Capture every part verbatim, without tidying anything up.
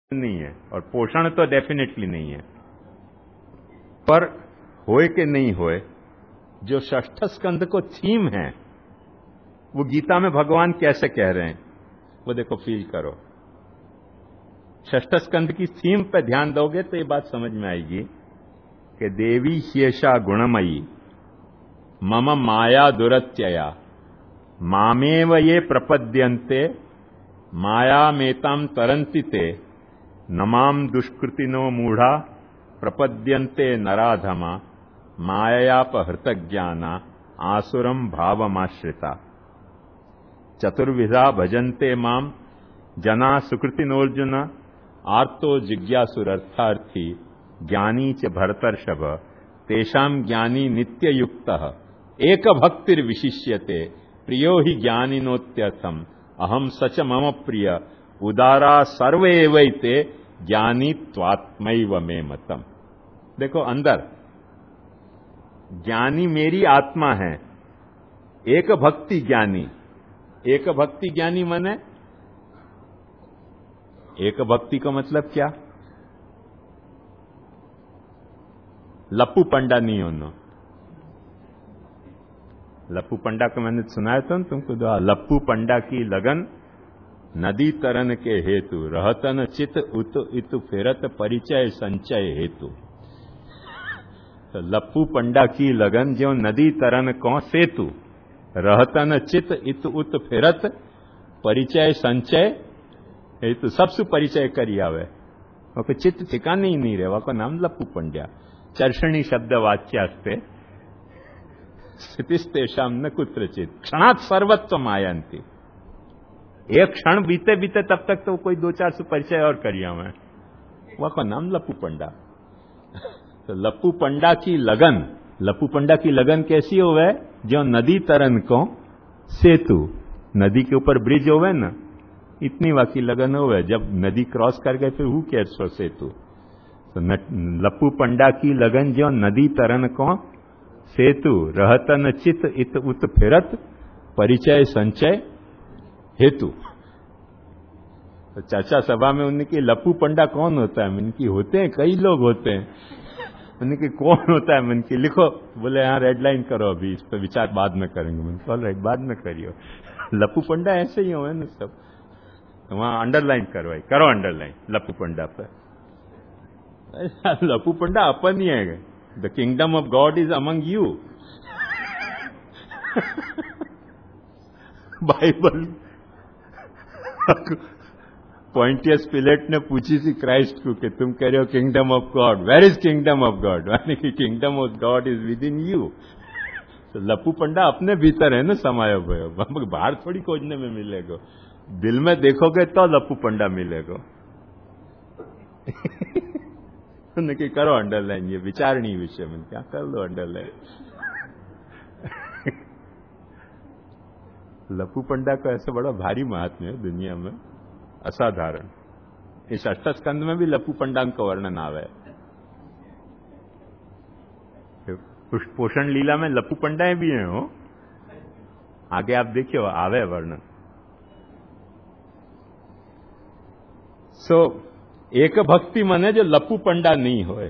नहीं है और पोषण तो डेफिनेटली नहीं है। पर होए कि नहीं होए, जो षष्ठ स्कंद को थीम है वो गीता में भगवान कैसे कह रहे हैं वो देखो, फील करो। षष्ठ स्कंद की थीम पे ध्यान दोगे तो ये बात समझ में आएगी कि देवी ह्येषा गुणमयी मम माया दुरत्यया मामेव ये प्रपद्यन्ते मायामेतां तरन्ति ते नमाम दुष्कृतिनो मूढ़ा प्रपद्यन्ते नराधमा माययापहृत ज्ञाना आसुरम भावमाश्रिता चतुर्विधा भजन्ते माम जना सुकृतिनोर्जुन आर्तो जिज्ञासुरर्थार्थी ज्ञानी च भरतर्षभ तेषां ज्ञानी नित्ययुक्तः एक भक्तिर्विशिष्यते प्रियो हि ज्ञानिनोत्यर्थम अहम सच मम प्रिय उदारा सर्वे एवैते ज्ञानी त्वात्मैव मे मतम। देखो, अंदर ज्ञानी मेरी आत्मा है, एक भक्ति ज्ञानी। एक भक्ति ज्ञानी माने, एक भक्ति का मतलब क्या? लप्पू पंडा नहीं होना। लप्पू पंडा को मैंने सुनाया था तुमको, दो लप्पू पंडा की लगन नदी तरन के हेतु रहतन चित उत इतु फेरत परिचय संचय हेतु। तो लप्पू पंडा की लगन जो नदी तरन को सेतु रहतन चित इत उत फेरत परिचय संचय हेतु। सबसे परिचय करी आवे वो चित्त ठिकाने ही नहीं रहे, वो नाम लप्पू पंड्या। चर्षणी शब्द वाच्यास्ते स्थितिस्तेषाम न कुत्रचित क्षणात् सर्वत्व मायंती। एक क्षण बीते बीते तब तक तो कोई दो चार सौ परिचय और करिया मैं, वह नाम लप्पू पंडा। तो लप्पू पंडा की लगन, लप्पू पंडा की लगन कैसी होवे? जो नदी तरन को सेतु, नदी के ऊपर ब्रिज होवे ना, इतनी वाकी लगन होवे। जब नदी क्रॉस कर गए फिर हु केयर्स फॉर सेतु। तो लप्पू पंडा की लगन जो नदी तरन को सेतु रहतन चित इत उत फिरत परिचय संचय हेतु। तो चर्चा सभा में उनकी लप्पू पंडा कौन होता है? उनकी होते हैं, कई लोग होते हैं। उनकी कौन होता है? उनकी लिखो। बोले यहाँ रेड लाइन करो, अभी इस पर विचार बाद में करेंगे। मैंने ऑल राइट, बाद में करियो। लप्पू पंडा ऐसे ही हुए ना सब। तो वहां अंडरलाइन करो, करो अंडरलाइन लप्पू पंडा पर। लप्पू पंडा अपन ही है। The kingdom of God is among you. Bible Pontius Pilate ने पूछी थी क्राइस्ट को कि तुम कह रहे हो kingdom of God, where is kingdom of God? यानी कि kingdom of God is within you. तो लप्पू पंडा अपने भीतर है ना समाया हुआ, बाहर थोड़ी खोजने में मिलेगा। दिल में देखोगे तो लप्पू पंडा मिलेगा। उनके करो अंडरलाइन, ये विचारणीय विषय में क्या कर लो अंडरलाइन। लप्पू पंडा का ऐसे बड़ा भारी महात्म्य है दुनिया में, असाधारण। इस अष्ट स्कंद में भी लप्पू पंडा का वर्णन आवे। पोषण लीला में लप्पू पंडाएं भी हैं हो, आगे आप देखियो आवे वर्णन। सो so, एक भक्ति मने जो लप्पू पंडा नहीं होए,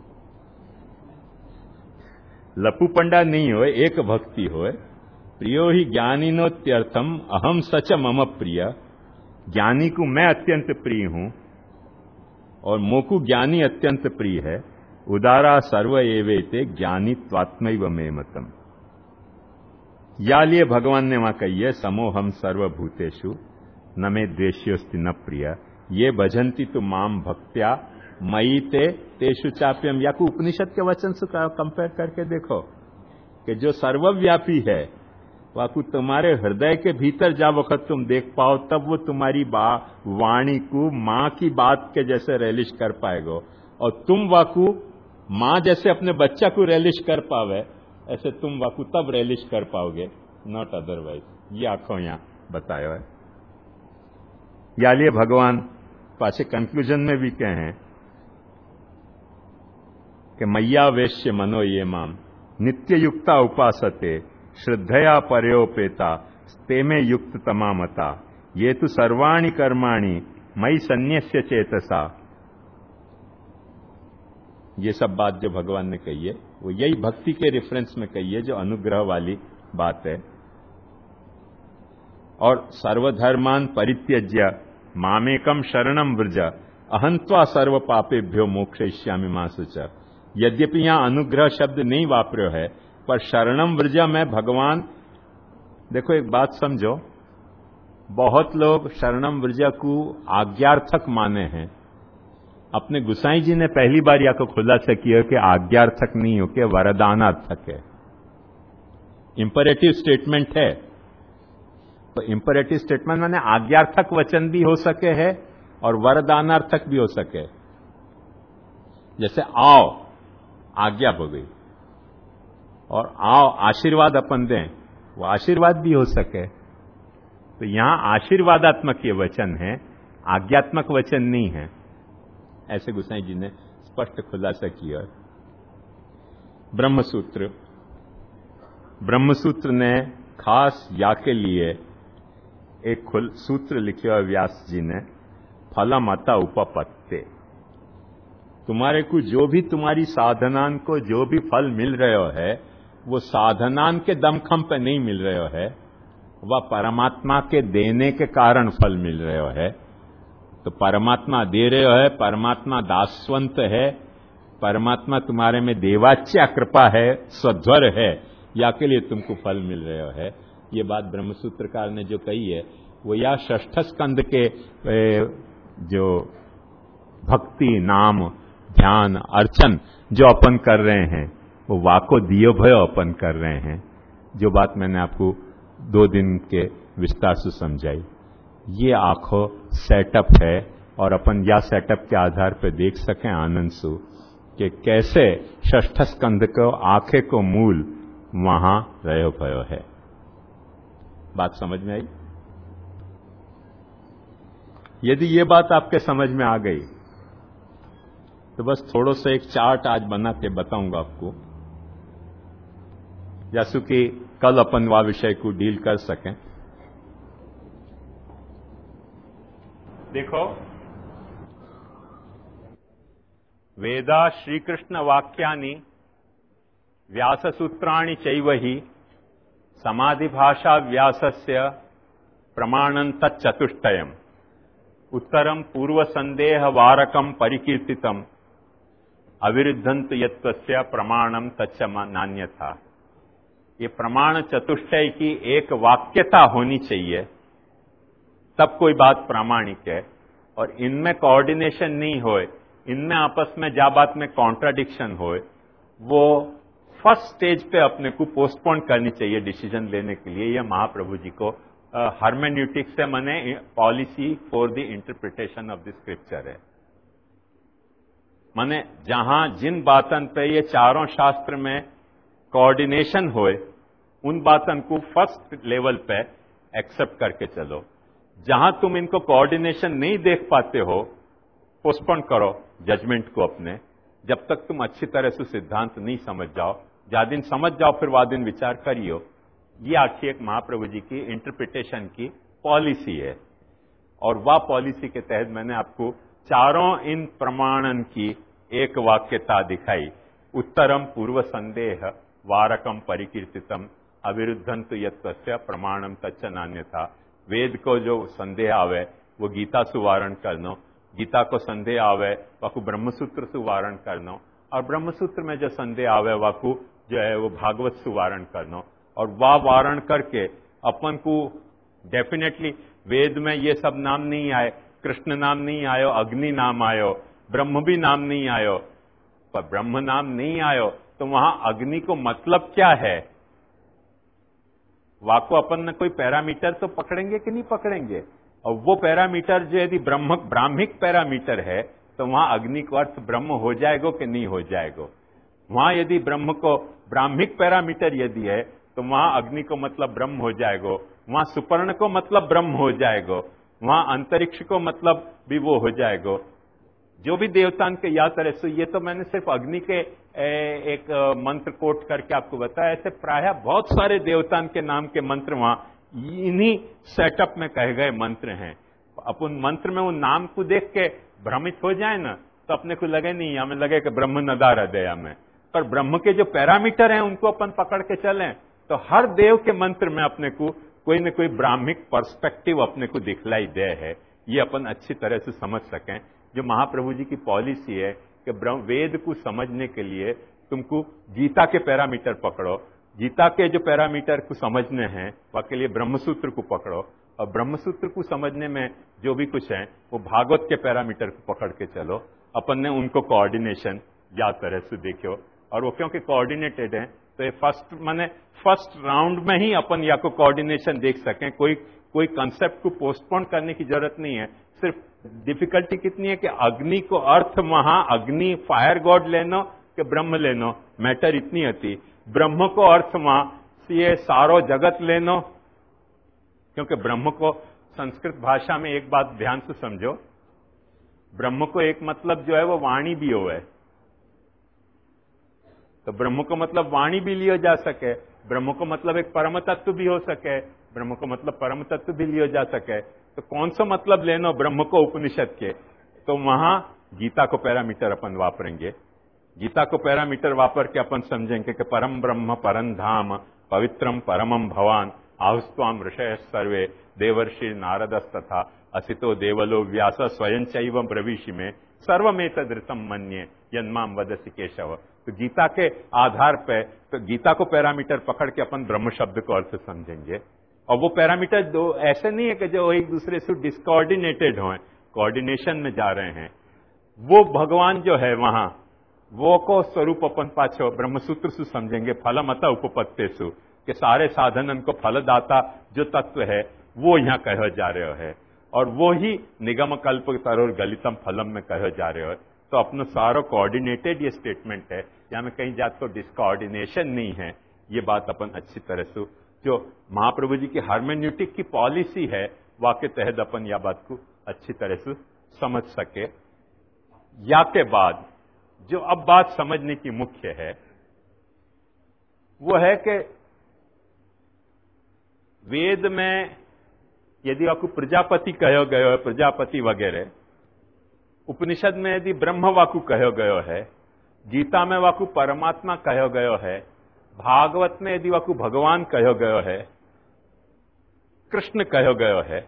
लप्पू पंडा नहीं होए, एक भक्ति होए। प्रियो ही ज्ञानिनोत्यर्थम अहम सच मम प्रिय। ज्ञानी को मैं अत्यंत प्रिय हूं और मोकु ज्ञानी अत्यंत प्रिय है। उदारा सर्व एवेते ज्ञानी त्वात्मैव मे मतम। या लिए भगवान ने वहां कही है, समोहम सर्वभूतेषु न मे द्वेष्योस्ति न प्रिय ये भजंती तो माम भक्त्या मयि ते तेषु चाप्यम। या को उपनिषद के वचन से कंपेयर करके देखो कि जो सर्वव्यापी है वाकु तुम्हारे हृदय के भीतर जा वक्त तुम देख पाओ, तब वो तुम्हारी बा वाणी को मां की बात के जैसे रेलिश कर पाएगो। और तुम वाकु मां जैसे अपने बच्चा को रेलिश कर पावे, ऐसे तुम वाकु तब रेलिश कर पाओगे, नॉट अदरवाइज। ये आंखों यहां बताया है। या लिए भगवान पाछे कंक्लूजन में भी कहे कि मैया वेश्य मनो ये माम नित्य युक्ता उपासते श्रद्धया पर्योपेता स्ते में युक्त तमामता ये तो सर्वाणि कर्माणि मई सन्न्यस्य चेतसा, ये सब बात जो भगवान ने कही है वो यही भक्ति के रेफरेंस में कही है, जो अनुग्रह वाली बात है। और सर्वधर्मान परित्यज्य मामेकम शरणम व्रज अहंत्वा सर्व पापेभ्यो मोक्षयिष्यामि मा शुच। यद्यपि यहां अनुग्रह शब्द नहीं वापरो है, पर शरणम व्रज में भगवान, देखो एक बात समझो, बहुत लोग शरणम व्रज को आज्ञार्थक माने हैं। अपने गुसाई जी ने पहली बार या को खुलासा किया कि आज्ञार्थक नहीं हो के वरदानार्थक है। इंपरेटिव स्टेटमेंट है, तो इंपरेटिव स्टेटमेंट माने आज्ञार्थक वचन भी हो सके है और वरदानार्थक भी हो सके। जैसे आओ आज्ञा हो गई, और आओ आशीर्वाद अपन दें, वो आशीर्वाद भी हो सके। तो यहां आशीर्वादात्मक ये वचन है, आज्ञात्मक वचन नहीं है, ऐसे गोसाई जी ने स्पष्ट खुलासा किया। ब्रह्मसूत्र, ब्रह्मसूत्र ने खास या के लिए एक सूत्र लिखे हुआ व्यास जी ने, फलमता उपपत्ते। तुम्हारे को जो भी तुम्हारी साधनान को जो भी फल मिल रहे है, वो साधनान के दमखम पे नहीं मिल रहे है, वह परमात्मा के देने के कारण फल मिल रहे है। तो परमात्मा दे रहे है, परमात्मा दासवंत है, परमात्मा तुम्हारे में देवाच्या कृपा है, स्वध्वर है, या के लिए तुमको फल मिल रहे है। ये बात ब्रह्मसूत्रकार ने जो कही है, वो या षष्ठ स्कंद के जो भक्ति नाम ध्यान अर्चन जो अपन कर रहे हैं, वो वाको दियो भयो अपन कर रहे हैं। जो बात मैंने आपको दो दिन के विस्तार से समझाई, ये आंखों सेटअप है, और अपन या सेटअप के आधार पर देख सकें आनंद सु कि कैसे षष्ठ स्कंद को आंखें को मूल वहां रहो भयो है। बात समझ में आई? यदि ये बात आपके समझ में आ गई तो बस थोड़ा सा एक चार्ट आज बना के बताऊंगा आपको, जैसे कि कल अपन वह विषय को डील कर सकें। देखो, वेदा श्रीकृष्ण वाक्यानि व्याससूत्राणि चैवहि समाधि भाषा व्यासस्य प्रमाणं तच्चतुष्टयम् उत्तरम पूर्व संदेह वारकम परिकीर्तितम अविरुद्धंत यत्तस्य प्रमाणम तच्च नान्यथा। ये प्रमाण चतुष्टय की एक वाक्यता होनी चाहिए, तब कोई बात प्रामाणिक है। और इनमें कोऑर्डिनेशन नहीं होए, इनमें आपस में जा बात में कॉन्ट्राडिक्शन होए, वो फर्स्ट स्टेज पे अपने को पोस्टपोन करनी चाहिए डिसीजन लेने के लिए। यह महाप्रभु जी को हर्मेन्यूटिक्स से मने policy for the interpretation of the scripture है। माने जहां जिन बातन पे ये चारों शास्त्र में कोऑर्डिनेशन होए, उन बातन को फर्स्ट लेवल पे एक्सेप्ट करके चलो। जहां तुम इनको कोऑर्डिनेशन नहीं देख पाते हो, पोस्टपोन करो जजमेंट को अपने, जब तक तुम अच्छी तरह से सिद्धांत नहीं समझ जाओ। जा दिन समझ जाओ फिर वह दिन विचार करियो। ये आखिर एक महाप्रभु जी की इंटरप्रिटेशन की पॉलिसी है, और वह पॉलिसी के तहत मैंने आपको चारों इन प्रमाणन की एक वाक्यता दिखाई। उत्तरम पूर्व संदेह वारकम परिकीर्तितम अविरुद्धंतु यत्तस्य प्रमाणम तच्च नान्यथा। वेद को जो संदेह आवे वो गीता सुवारण करनो, गीता को संदेह आवे वाकु ब्रह्मसूत्र सुवारण करनो, और ब्रह्मसूत्र में जो संदेह आवे वाकु जो है वो भागवत सुवारण करनो। और वह वारण करके अपन को डेफिनेटली वेद में ये सब नाम नहीं आए, कृष्ण नाम नहीं आयो, अग्नि नाम आयो, ब्रह्म भी नाम नहीं आयो। पर ब्रह्म नाम नहीं आयो तो वहां अग्नि को मतलब क्या है? वाको अपन ने कोई पैरामीटर तो पकड़ेंगे कि नहीं पकड़ेंगे? और वो पैरामीटर जो यदि ब्रह्म ब्राह्मिक पैरामीटर है तो वहां अग्नि को अर्थ ब्रह्म हो जाएगा कि नहीं हो जाएगा? वहां यदि ब्रह्म को ब्राह्मिक पैरामीटर यदि है तो वहां अग्नि को मतलब ब्रह्म हो जाएगा, वहां सुपर्ण को मतलब ब्रह्म हो जाएगा, वहां अंतरिक्ष को मतलब भी वो हो जाएगा। जो भी देवतान के या तरह से, ये तो मैंने सिर्फ अग्नि के एक मंत्र कोट करके आपको बताया, ऐसे प्रायः बहुत सारे देवतान के नाम के मंत्र वहां इन्हीं सेटअप में कहे गए मंत्र हैं। अपन मंत्र में उन नाम को देख के भ्रमित हो जाए ना, तो अपने को लगे नहीं, हमें लगे कि ब्रह्म नदार हृदय में। पर ब्रह्म के जो पैरामीटर हैं उनको अपन पकड़ के चलें तो हर देव के मंत्र में अपने को कोई न कोई ब्राह्मिक पर्सपेक्टिव अपने को दिखलाई दे है। ये अपन अच्छी तरह से समझ सकें। जो महाप्रभु जी की पॉलिसी है कि ब्रह्म वेद को समझने के लिए तुमको गीता के पैरामीटर पकड़ो, गीता के जो पैरामीटर को समझने हैं वह के लिए ब्रह्मसूत्र को पकड़ो, और ब्रह्मसूत्र को समझने में जो भी कुछ है वो भागवत के पैरामीटर को पकड़ के चलो। अपन ने उनको कोऑर्डिनेशन या तरह से देखो, और वो क्योंकि कोऑर्डिनेटेड है तो ये फर्स्ट माने फर्स्ट राउंड में ही अपन या को कोऑर्डिनेशन देख सकें। कोई कोई कंसेप्ट को पोस्टपोन करने की जरूरत नहीं है। सिर्फ डिफिकल्टी कितनी है कि अग्नि को अर्थ वहां अग्नि फायर गॉड लेनो कि ब्रह्म लेनो, मैटर इतनी होती। ब्रह्म को अर्थ वहां ये सारो जगत लेनो, क्योंकि ब्रह्म को संस्कृत भाषा में एक बात ध्यान से समझो, ब्रह्म को एक मतलब जो है वो वाणी भी हो है, तो ब्रह्म को मतलब वाणी भी लियो जा सके, ब्रह्म को मतलब एक परम तत्व भी हो सके, ब्रह्म को मतलब परम तत्व भी लियो जा सके। तो कौन सा मतलब लेना ब्रह्म को उपनिषद के, तो वहां गीता को पैरामीटर अपन वापरेंगे। गीता को पैरामीटर वापर के अपन समझेंगे कि परम ब्रह्म परम धाम पवित्रम परमम भवान आहुस्वाम ऋषय सर्वे देवर्षि नारदस तथा असितो देवलो व्यास स्वयं चैव ब्रवीषि में सर्वमेतदृतम मन्ये यन्माम वदसि केशव। तो गीता के आधार पे तो गीता को पैरामीटर पकड़ के अपन ब्रह्म शब्द को अर्थ समझेंगे। और वो पैरामीटर दो ऐसे नहीं है कि जो एक दूसरे से डिसकोऑर्डिनेटेड हों, कोऑर्डिनेशन में जा रहे हैं। वो भगवान जो है वहां वो को स्वरूप अपन पाछो ब्रह्मसूत्र से समझेंगे, फलमत उपपत्तेसु के सारे साधनन को फलदाता जो तत्व है वो यहाँ कहो जा रहे है, और वो ही निगम कल्प तरोर गलितम फलम में कहो जा रहे हो। तो अपना सारो कोऑर्डिनेटेड ये स्टेटमेंट है, यहाँ में कहीं जात तो डिसकोऑर्डिनेशन नहीं है। ये बात अपन अच्छी तरह से जो महाप्रभु जी की हार्मेन्यूटिक की पॉलिसी है वाके तहत अपन यह बात को अच्छी तरह से समझ सके। या के बाद जो अब बात समझने की मुख्य है वो है कि वेद में यदि आपको प्रजापति कहो गयो है, प्रजापति वगैरह, उपनिषद में यदि ब्रह्म वाकु कहो गयो है, गीता में वाकु परमात्मा कहो गयो है, भागवत में यदि वाकु भगवान कहो गयो है, कृष्ण कहो गयो है,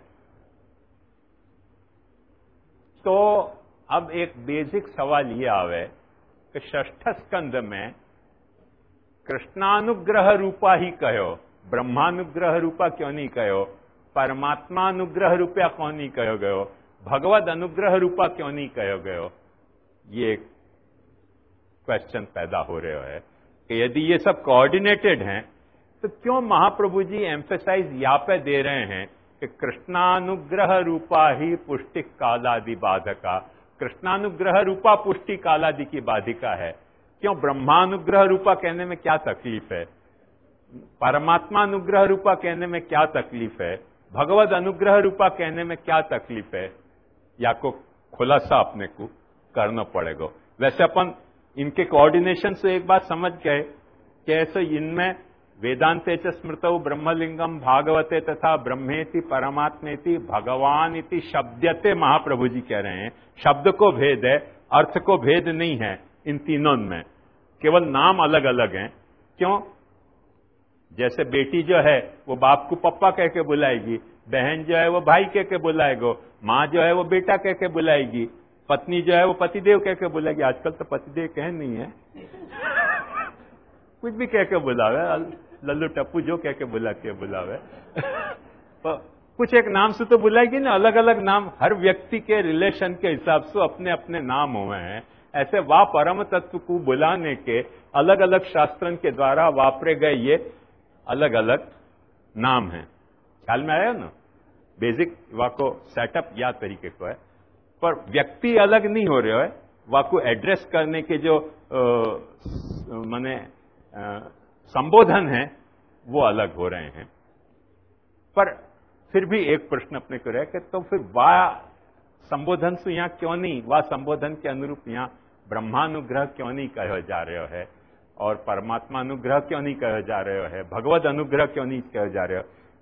तो अब एक बेसिक सवाल ये आवे कि षष्ठ स्कंद में कृष्णानुग्रह रूपा ही कहो, ब्रह्मानुग्रह रूपा क्यों नहीं कहो, परमात्मानुग्रह रूपया क्यों नहीं कहो गयो, भगवद अनुग्रह रूपा क्यों नहीं कहो गयो। ये एक क्वेश्चन पैदा हो रहे है कि यदि ये सब कोऑर्डिनेटेड हैं तो क्यों महाप्रभु जी एम्फेसाइज यहाँ पे दे रहे हैं कि कृष्णानुग्रह रूपा ही पुष्टि कालादि बाधका, कृष्णानुग्रह रूपा पुष्टि कालादि की बाधिका है। क्यों ब्रह्मानुग्रह रूपा कहने में क्या तकलीफ है, परमात्मा अनुग्रह रूपा कहने में क्या तकलीफ है, भगवद अनुग्रह रूपा कहने में क्या तकलीफ है, या को खुलासा अपने को करना पड़ेगा। वैसे अपन इनके कोऑर्डिनेशन से एक बात समझ गए कि ऐसे इनमें वेदांते च स्मृतौ ब्रह्मलिंगम भागवते तथा ब्रह्मेति परमात्मेति भगवान इति शब्दते, महाप्रभु जी कह रहे हैं शब्द को भेद है, अर्थ को भेद नहीं है इन तीनों में, केवल नाम अलग अलग हैं। क्यों? जैसे बेटी जो है वो बाप को पप्पा कह के बुलाएगी, बहन जो है वो भाई कह के बुलाएगो, माँ जो है वो बेटा कह के बुलाएगी, पत्नी जो है वो पतिदेव कह के बुलाएगी। आजकल तो पतिदेव कह नहीं है कुछ भी कह के बुलावे, लल्लू टप्पू जो कह के बुला के बुलावे तो कुछ एक नाम से तो बुलाएगी ना, अलग अलग नाम हर व्यक्ति के रिलेशन के हिसाब से अपने अपने नाम हुए हैं। ऐसे वाह परम तत्व को बुलाने के अलग अलग शास्त्रन के द्वारा वापरे गए ये अलग अलग नाम हैं। ख्याल में आया ना? बेसिक वाको सेटअप या तरीके को है, पर व्यक्ति अलग नहीं हो रहे है, वाको एड्रेस करने के जो माने संबोधन है वो अलग हो रहे हैं। पर फिर भी एक प्रश्न अपने को रहे कि तो फिर वाह संबोधन से यहां क्यों नहीं, वाह संबोधन के अनुरूप यहां ब्रह्मानुग्रह क्यों नहीं कहो जा रहे है, और परमात्मा अनुग्रह क्यों नहीं कहो जा रहे है, भगवद अनुग्रह क्यों नहीं कहो जा रहे हो।